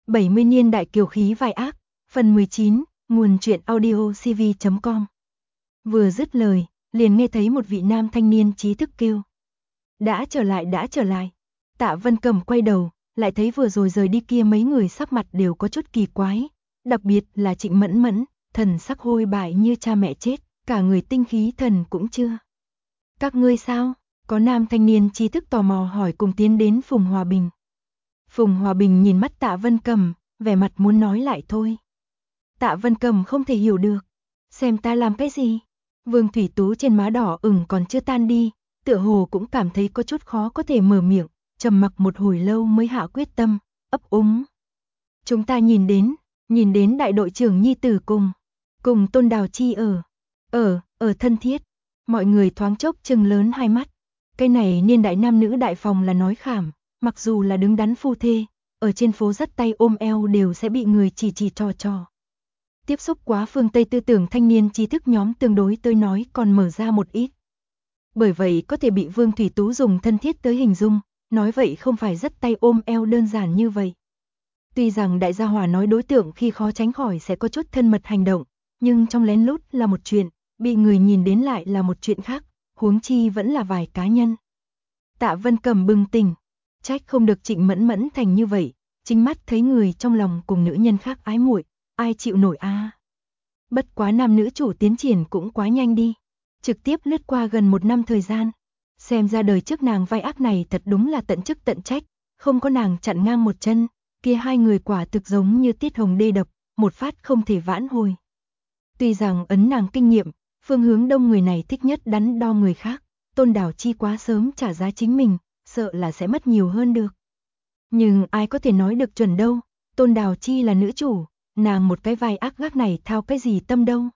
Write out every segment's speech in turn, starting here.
70 niên đại kiều khí vai ác, phần 19, nguồn truyện audio cv.com. Vừa dứt lời, liền nghe thấy một vị nam thanh niên trí thức kêu. Đã trở lại. Tạ Vân Cầm quay đầu, lại thấy vừa rồi rời đi kia mấy người sắc mặt đều có chút kỳ quái, đặc biệt là Trịnh Mẫn Mẫn, thần sắc hôi bại như cha mẹ chết, cả người tinh khí thần cũng chưa. Các ngươi sao? Có nam thanh niên trí thức tò mò hỏi cùng tiến đến Phùng Hòa Bình. Phùng Hòa Bình nhìn mắt Tạ Vân Cầm, vẻ mặt muốn nói lại thôi. Tạ Vân Cầm không thể hiểu được. Xem ta làm cái gì? Vương Thủy Tú trên má đỏ ửng còn chưa tan đi, tựa hồ cũng cảm thấy có chút khó có thể mở miệng, trầm mặc một hồi lâu mới hạ quyết tâm, ấp úng. Chúng ta nhìn đến đại đội trưởng nhi tử cùng Tôn Đào Chi ở thân thiết. Mọi người thoáng chốc trừng lớn hai mắt. Cái này niên đại nam nữ đại phòng là nói khảm, mặc dù là đứng đắn phu thê, ở trên phố dắt tay ôm eo đều sẽ bị người chỉ trò. Tiếp xúc quá phương Tây tư tưởng thanh niên trí thức nhóm tương đối tới nói còn mở ra một ít. Bởi vậy có thể bị Vương Thủy Tú dùng thân thiết tới hình dung, nói vậy không phải dắt tay ôm eo đơn giản như vậy. Tuy rằng đại gia hỏa nói đối tượng khi khó tránh khỏi sẽ có chút thân mật hành động, nhưng trong lén lút là một chuyện, bị người nhìn đến lại là một chuyện khác, huống chi vẫn là vài cá nhân. Tạ Vân Cầm bừng tỉnh, trách không được Trịnh Mẫn Mẫn thành như vậy, chính mắt thấy người trong lòng cùng nữ nhân khác ái muội, ai chịu nổi a? Bất quá nam nữ chủ tiến triển cũng quá nhanh đi, trực tiếp lướt qua gần 1 năm thời gian. Xem ra đời trước nàng vai ác này thật đúng là tận chức tận trách, không có nàng chặn ngang một chân, kia hai người quả thực giống như tiết hồng đê đập, một phát không thể vãn hồi. Tuy rằng ấn nàng kinh nghiệm, phương hướng đông người này thích nhất đắn đo người khác, Tôn Đào Chi quá sớm trả giá chính mình, sợ là sẽ mất nhiều hơn được. Nhưng ai có thể nói được chuẩn đâu, Tôn Đào Chi là nữ chủ, nàng một cái vai ác gác này thao cái gì tâm đâu.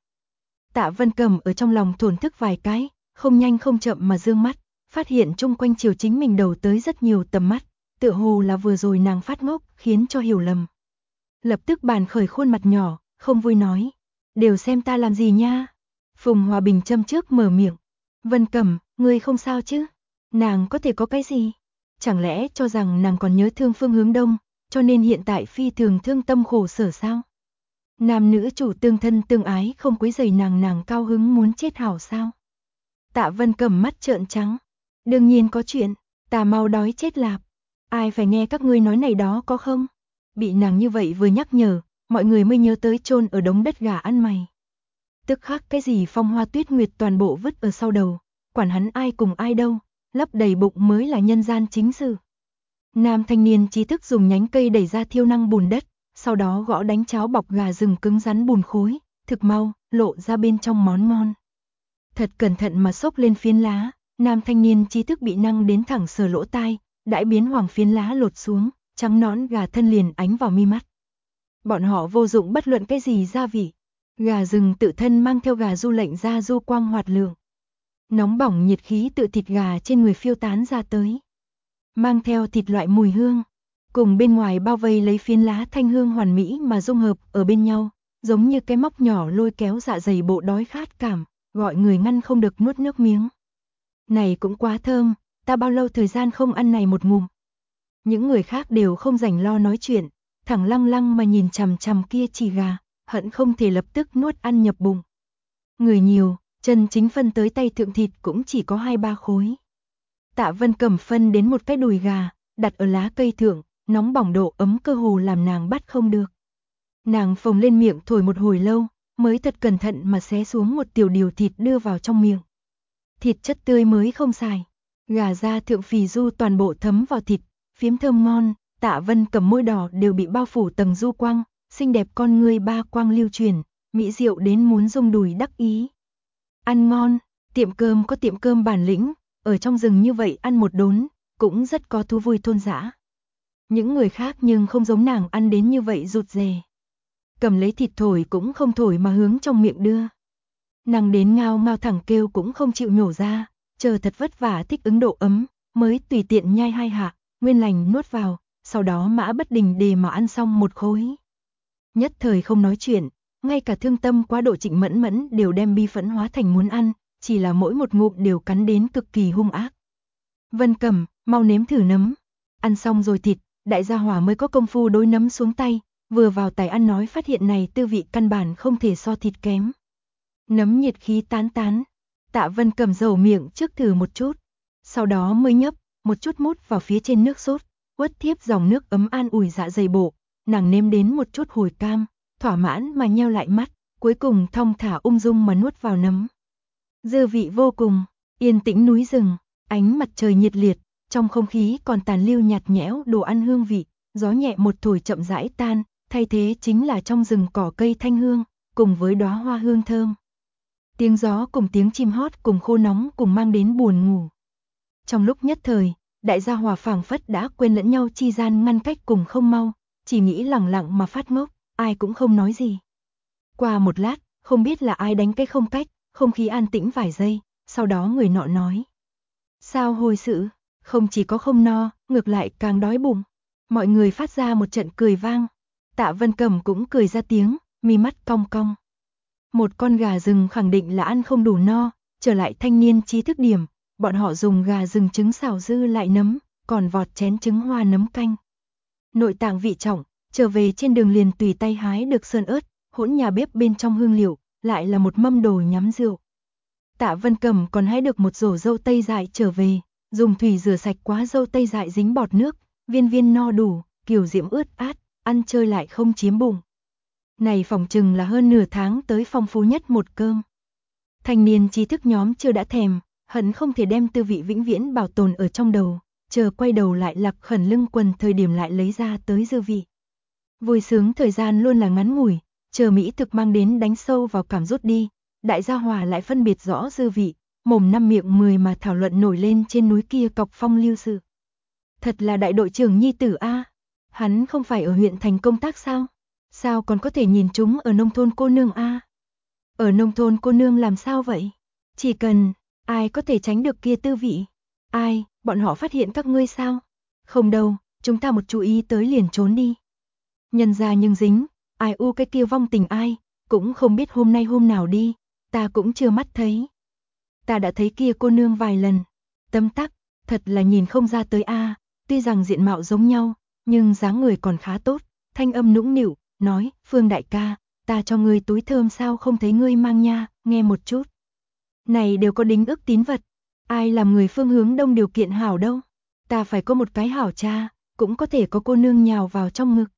Tạ Vân Cầm ở trong lòng thổn thức vài cái, không nhanh không chậm mà dương mắt, phát hiện chung quanh chiều chính mình đầu tới rất nhiều tầm mắt, tựa hồ là vừa rồi nàng phát ngốc khiến cho hiểu lầm. Lập tức bàn khởi khuôn mặt nhỏ, không vui nói, đều xem ta làm gì nha. Phùng Hòa Bình châm trước mở miệng, Vân Cầm, ngươi không sao chứ? Nàng có thể có cái gì? Chẳng lẽ cho rằng nàng còn nhớ thương phương hướng đông, cho nên hiện tại phi thường thương tâm khổ sở sao? Nam nữ chủ tương thân tương ái không quấy rầy nàng cao hứng muốn chết hảo sao? Tạ Vân Cầm mắt trợn trắng, đương nhiên có chuyện, ta mau đói chết lạp. Ai phải nghe các ngươi nói này đó có không? Bị nàng như vậy vừa nhắc nhở, mọi người mới nhớ tới chôn ở đống đất gà ăn mày. Tức khắc cái gì Phong Hoa Tuyết Nguyệt toàn bộ vứt ở sau đầu, quản hắn ai cùng ai đâu, lấp đầy bụng mới là nhân gian chính sự. Nam thanh niên trí thức dùng nhánh cây đẩy ra thiêu năng bùn đất, sau đó gõ đánh cháo bọc gà rừng cứng rắn bùn khối, thực mau, lộ ra bên trong món ngon. Thật cẩn thận mà xốc lên phiến lá, nam thanh niên trí thức bị năng đến thẳng sờ lỗ tai, đãi biến hoàng phiến lá lột xuống, trắng nõn gà thân liền ánh vào mi mắt. Bọn họ vô dụng bất luận cái gì gia vị. Gà rừng tự thân mang theo gà du lệnh ra du quang hoạt lượng. Nóng bỏng nhiệt khí tự thịt gà trên người phiêu tán ra tới. Mang theo thịt loại mùi hương. Cùng bên ngoài bao vây lấy phiến lá thanh hương hoàn mỹ mà dung hợp ở bên nhau. Giống như cái móc nhỏ lôi kéo dạ dày bộ đói khát cảm, gọi người ngăn không được nuốt nước miếng. Này cũng quá thơm, ta bao lâu thời gian không ăn này một ngụm. Những người khác đều không rảnh lo nói chuyện, thẳng lăng lăng mà nhìn chằm chằm kia chỉ gà, hận không thể lập tức nuốt ăn nhập bụng. Người nhiều, chân chính phân tới tay thượng thịt cũng chỉ có 2-3 khối. Tạ Vân Cầm phân đến một cái đùi gà, đặt ở lá cây thượng, nóng bỏng độ ấm cơ hồ làm nàng bắt không được. Nàng phồng lên miệng thổi một hồi lâu, mới thật cẩn thận mà xé xuống một tiểu điều thịt đưa vào trong miệng. Thịt chất tươi mới không xài, gà da thượng phì du toàn bộ thấm vào thịt, phiếm thơm ngon. Tạ Vân Cầm môi đỏ đều bị bao phủ tầng du quang, xinh đẹp con ngươi ba quang lưu truyền, mỹ diệu đến muốn rung đùi đắc ý. Ăn ngon, tiệm cơm có tiệm cơm bản lĩnh, ở trong rừng như vậy ăn một đốn, cũng rất có thú vui thôn dã. Những người khác nhưng không giống nàng ăn đến như vậy rụt rè. Cầm lấy thịt thổi cũng không thổi mà hướng trong miệng đưa. Nàng đến ngao ngao thẳng kêu cũng không chịu nhổ ra, chờ thật vất vả thích ứng độ ấm, mới tùy tiện nhai 2 hạ, nguyên lành nuốt vào, sau đó mã bất đình đề mà ăn xong một khối. Nhất thời không nói chuyện, ngay cả thương tâm quá độ Trịnh Mẫn Mẫn đều đem bi phẫn hóa thành muốn ăn, chỉ là mỗi một ngụm đều cắn đến cực kỳ hung ác. Vân Cầm, mau nếm thử nấm. Ăn xong rồi thịt, Đại gia hỏa mới có công phu đối nấm xuống tay, vừa vào tài ăn nói phát hiện này tư vị căn bản không thể so thịt kém. Nấm nhiệt khí tán tán, Tạ Vân cầm dầu miệng trước thử một chút, sau đó mới nhấp, một chút mút vào phía trên nước sốt, uất thiếp dòng nước ấm an ủi dạ dày bộ, nàng nếm đến một chút hồi cam, thỏa mãn mà nheo lại mắt, cuối cùng thong thả ung dung mà nuốt vào nấm. Dư vị vô cùng, yên tĩnh núi rừng, ánh mặt trời nhiệt liệt, trong không khí còn tàn lưu nhạt nhẽo đồ ăn hương vị, gió nhẹ một thổi chậm rãi tan, thay thế chính là trong rừng cỏ cây thanh hương, cùng với đóa hoa hương thơm. Tiếng gió cùng tiếng chim hót cùng khô nóng cùng mang đến buồn ngủ. Trong lúc nhất thời, đại gia hòa phảng phất đã quên lẫn nhau chi gian ngăn cách cùng không mau, chỉ nghĩ lẳng lặng mà phát ngốc, ai cũng không nói gì. Qua một lát, không biết là ai đánh cái không cách, không khí an tĩnh vài giây, sau đó người nọ nói. Sao hồi sự, không chỉ có không no, ngược lại càng đói bụng. Mọi người phát ra một trận cười vang. Tạ Vân Cẩm cũng cười ra tiếng, mi mắt cong cong. Một con gà rừng khẳng định là ăn không đủ no, trở lại thanh niên trí thức điểm, bọn họ dùng gà rừng trứng xào dư lại nấm, còn vọt chén trứng hoa nấm canh. Nội tạng vị trọng, trở về trên đường liền tùy tay hái được sơn ớt, hỗn nhà bếp bên trong hương liệu, lại là một mâm đồ nhắm rượu. Tạ Vân Cẩm còn hái được một rổ dâu tây dại trở về, dùng thủy rửa sạch quá dâu tây dại dính bọt nước, viên viên no đủ, kiểu diễm ướt át, ăn chơi lại không chiếm bụng. Này phỏng chừng là hơn nửa tháng tới phong phú nhất một cơm. Thanh niên trí thức nhóm chưa đã thèm, hận không thể đem tư vị vĩnh viễn bảo tồn ở trong đầu, chờ quay đầu lại lạc khẩn lưng quần thời điểm lại lấy ra tới dư vị. Vui sướng thời gian luôn là ngắn ngủi, chờ mỹ thực mang đến đánh sâu vào cảm rút đi, đại gia hòa lại phân biệt rõ dư vị, mồm năm miệng 10 mà thảo luận nổi lên trên núi kia cọc phong lưu sự. Thật là đại đội trưởng nhi tử a, hắn không phải ở huyện thành công tác sao? Sao còn có thể nhìn chúng ở nông thôn cô nương a? Ở nông thôn cô nương làm sao vậy? Chỉ cần, ai có thể tránh được kia tư vị? Ai, bọn họ phát hiện các ngươi sao? Không đâu, chúng ta một chú ý tới liền trốn đi. Nhân ra nhưng dính, ai u cái kia vong tình ai, cũng không biết hôm nay hôm nào đi, ta cũng chưa mắt thấy. Ta đã thấy kia cô nương vài lần, tấm tắc, thật là nhìn không ra tới a, tuy rằng diện mạo giống nhau, nhưng dáng người còn khá tốt, thanh âm nũng nịu, nói, Phương đại ca, ta cho ngươi túi thơm sao không thấy ngươi mang nha, nghe một chút. Này đều có đính ước tín vật, ai làm người Phương hướng đông điều kiện hảo đâu, ta phải có một cái hảo cha, cũng có thể có cô nương nhào vào trong ngực.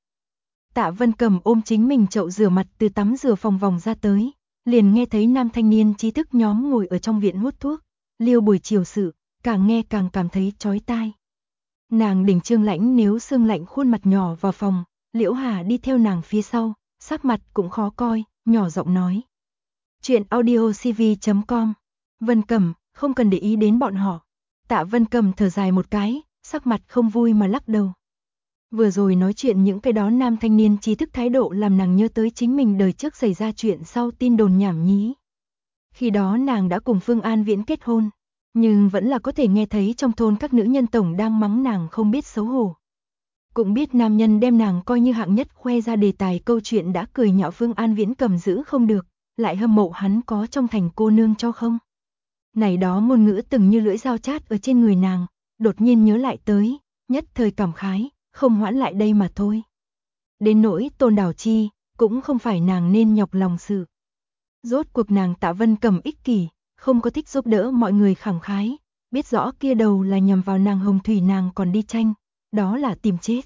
Tạ Vân Cẩm ôm chính mình chậu rửa mặt từ tắm rửa phòng vòng ra tới, liền nghe thấy nam thanh niên trí thức nhóm ngồi ở trong viện hút thuốc, liêu buổi chiều sự, càng nghe càng cảm thấy chói tai. Nàng đỉnh trương lãnh nếu xương lạnh khuôn mặt nhỏ vào phòng, Liễu Hà đi theo nàng phía sau, sắc mặt cũng khó coi, nhỏ giọng nói. Chuyện audiocv.com. Vân Cẩm, không cần để ý đến bọn họ. Tạ Vân Cẩm thở dài một cái, sắc mặt không vui mà lắc đầu. Vừa rồi nói chuyện những cái đó nam thanh niên trí thức thái độ làm nàng nhớ tới chính mình đời trước xảy ra chuyện sau tin đồn nhảm nhí. Khi đó nàng đã cùng Phương An Viễn kết hôn, nhưng vẫn là có thể nghe thấy trong thôn các nữ nhân tổng đang mắng nàng không biết xấu hổ. Cũng biết nam nhân đem nàng coi như hạng nhất khoe ra đề tài câu chuyện đã cười nhạo Phương An Viễn cầm giữ không được, lại hâm mộ hắn có trong thành cô nương cho không. Này đó ngôn ngữ từng như lưỡi dao chát ở trên người nàng, đột nhiên nhớ lại tới, nhất thời cảm khái, không hoãn lại đây mà thôi. Đến nỗi Tôn Đảo Chi, cũng không phải nàng nên nhọc lòng sự. Rốt cuộc nàng Tạ Vân Cẩm ích kỷ, không có thích giúp đỡ mọi người khẳng khái, biết rõ kia đầu là nhằm vào nàng hồng thủy nàng còn đi tranh, đó là tìm chết.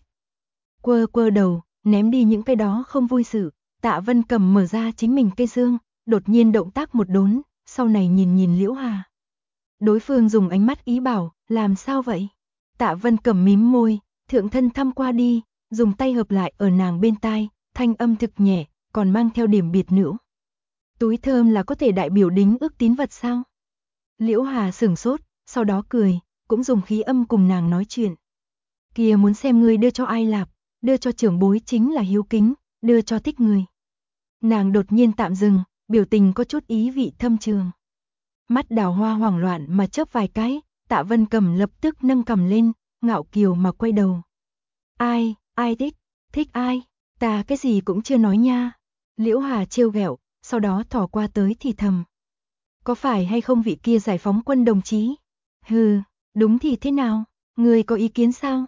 Quơ quơ đầu, ném đi những cái đó không vui sự, Tạ Vân Cẩm mở ra chính mình cây dương, đột nhiên động tác một đốn, sau này nhìn nhìn Liễu Hà. Đối phương dùng ánh mắt ý bảo, làm sao vậy? Tạ Vân Cẩm mím môi, thượng thân thăm qua đi, dùng tay hợp lại ở nàng bên tai, thanh âm thực nhẹ, còn mang theo điểm biệt nữ. Túi thơm là có thể đại biểu đính ước tín vật sao? Liễu Hà sửng sốt, sau đó cười, cũng dùng khí âm cùng nàng nói chuyện. Kìa muốn xem ngươi đưa cho ai lạp, đưa cho trưởng bối chính là hiếu kính, đưa cho thích người. Nàng đột nhiên tạm dừng, biểu tình có chút ý vị thâm trường. Mắt đào hoa hoảng loạn mà chớp vài cái, Tạ Vân Cẩm lập tức nâng cằm lên, ngạo kiều mà quay đầu. Ai, ai thích ai, ta cái gì cũng chưa nói nha. Liễu Hà trêu ghẹo, sau đó thò qua tới thì thầm. Có phải hay không vị kia giải phóng quân đồng chí? Hừ, đúng thì thế nào, người có ý kiến sao?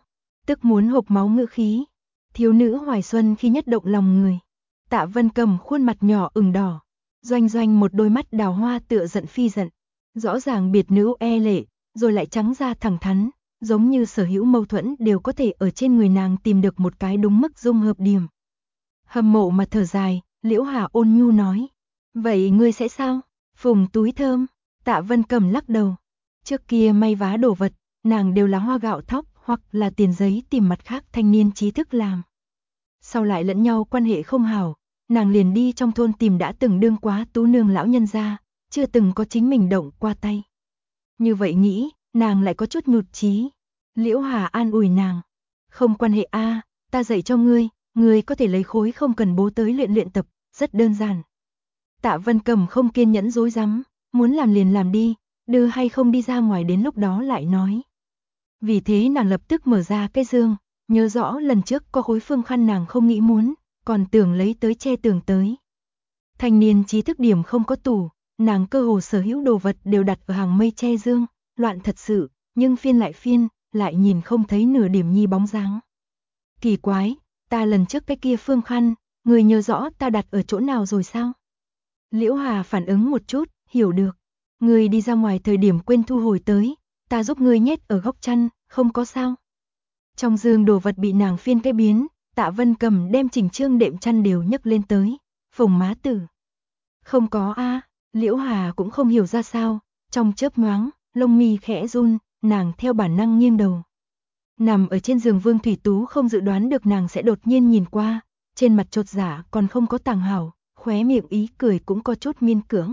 tức muốn hộc máu ngữ khí. Thiếu nữ hoài xuân khi nhất động lòng người. Tạ Vân Cầm khuôn mặt nhỏ ửng đỏ, doanh doanh một đôi mắt đào hoa tựa giận phi giận. Rõ ràng biệt nữ e lệ, rồi lại trắng ra thẳng thắn, giống như sở hữu mâu thuẫn đều có thể ở trên người nàng tìm được một cái đúng mức dung hợp điểm. Hâm mộ mà thở dài, Liễu Hà ôn nhu nói. Vậy ngươi sẽ sao? Phùng túi thơm. Tạ Vân Cầm lắc đầu. Trước kia may vá đồ vật, nàng đều là hoa gạo thóc hoặc là tiền giấy tìm mặt khác thanh niên trí thức làm. Sau lại lẫn nhau quan hệ không hảo, nàng liền đi trong thôn tìm đã từng đương quá tú nương lão nhân gia, chưa từng có chính mình động qua tay. Như vậy nghĩ, nàng lại có chút nhụt chí. Liễu Hà an ủi nàng. Không quan hệ a, ta dạy cho ngươi có thể lấy khối không cần bố tới luyện tập, rất đơn giản. Tạ Vân Cầm không kiên nhẫn dối rắm, muốn làm liền làm đi, đưa hay không đi ra ngoài đến lúc đó lại nói. Vì thế nàng lập tức mở ra cái giường, nhớ rõ lần trước có khối phương khăn nàng không nghĩ muốn, còn tưởng lấy tới che tường tới. Thanh niên trí thức điểm không có tủ, nàng cơ hồ sở hữu đồ vật đều đặt ở hàng mây che dương, loạn thật sự, nhưng phiên, lại nhìn không thấy nửa điểm nhi bóng dáng. Kỳ quái, ta lần trước cái kia phương khăn, người nhớ rõ ta đặt ở chỗ nào rồi sao? Liễu Hà phản ứng một chút, hiểu được. Người đi ra ngoài thời điểm quên thu hồi tới, ta giúp ngươi nhét ở góc chăn, không có sao. Trong giường đồ vật bị nàng phiên cái biến, Tạ Vân Cầm đem chỉnh trương đệm chăn đều nhấc lên tới. Phùng má tử. Không có a, Liễu Hà cũng không hiểu ra sao, trong chớp nhoáng, lông mi khẽ run, nàng theo bản năng nghiêng đầu. Nằm ở trên giường Vương Thủy Tú không dự đoán được nàng sẽ đột nhiên nhìn qua, trên mặt chột dạ còn không có tàng hảo, khóe miệng ý cười cũng có chút miên cưỡng.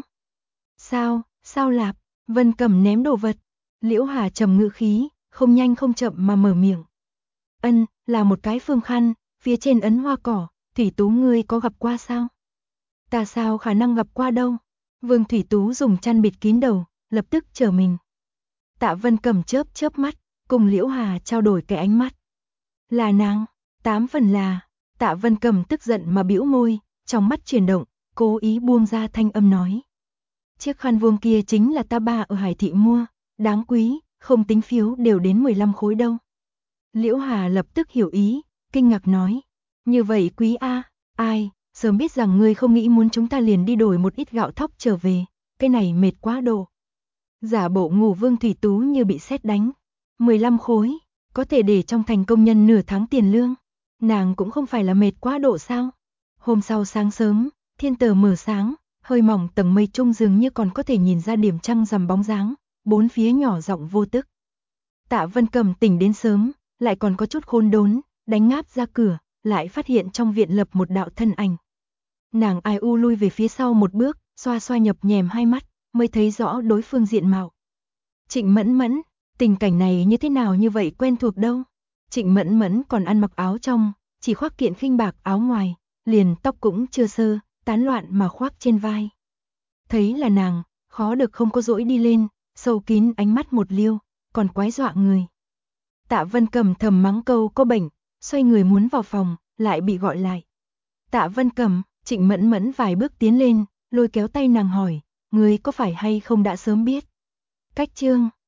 Sao lạp? Vân Cầm ném đồ vật. Liễu Hà trầm ngữ khí, không nhanh không chậm mà mở miệng. Là một cái phương khăn, phía trên ấn hoa cỏ, Thủy Tú ngươi có gặp qua sao? Ta sao khả năng gặp qua đâu? Vương Thủy Tú dùng chăn bịt kín đầu, lập tức trở mình. Tạ Vân Cầm chớp mắt, cùng Liễu Hà trao đổi cái ánh mắt. Là nàng, 8 phần là. Tạ Vân Cầm tức giận mà bĩu môi, trong mắt chuyển động, cố ý buông ra thanh âm nói. Chiếc khăn vuông kia chính là ta ba ở Hải Thị mua, đáng quý, không tính phiếu đều đến 15 khối đâu. Liễu Hà lập tức hiểu ý, kinh ngạc nói. Như vậy quý a, ai, sớm biết rằng ngươi không nghĩ muốn chúng ta liền đi đổi một ít gạo thóc trở về, cái này mệt quá độ. Giả bộ ngủ Vương Thủy Tú như bị sét đánh. 15 khối, có thể để trong thành công nhân nửa tháng tiền lương. Nàng cũng không phải là mệt quá độ sao. Hôm sau sáng sớm, thiên tờ mở sáng, hơi mỏng tầng mây trung dường như còn có thể nhìn ra điểm trăng rằm bóng dáng, bốn phía nhỏ giọng vô tức. Tạ Vân Cầm tỉnh đến sớm, lại còn có chút khôn đốn, đánh ngáp ra cửa, lại phát hiện trong viện lập một đạo thân ảnh. Nàng ai u lui về phía sau một bước, xoa xoa nhập nhèm hai mắt, mới thấy rõ đối phương diện mạo. Trịnh Mẫn Mẫn, tình cảnh này như thế nào như vậy quen thuộc đâu. Trịnh Mẫn Mẫn còn ăn mặc áo trong, chỉ khoác kiện khinh bạc áo ngoài, liền tóc cũng chưa sơ, tán loạn mà khoác trên vai. Thấy là nàng, khó được không có dỗi đi lên, sâu kín ánh mắt một liêu, còn quái dọa người. Tạ Vân Cầm thầm mắng câu có bệnh, xoay người muốn vào phòng, lại bị gọi lại. Tạ Vân Cầm, Trịnh Mẫn Mẫn vài bước tiến lên, lôi kéo tay nàng hỏi, ngươi có phải hay không đã sớm biết? Cách chương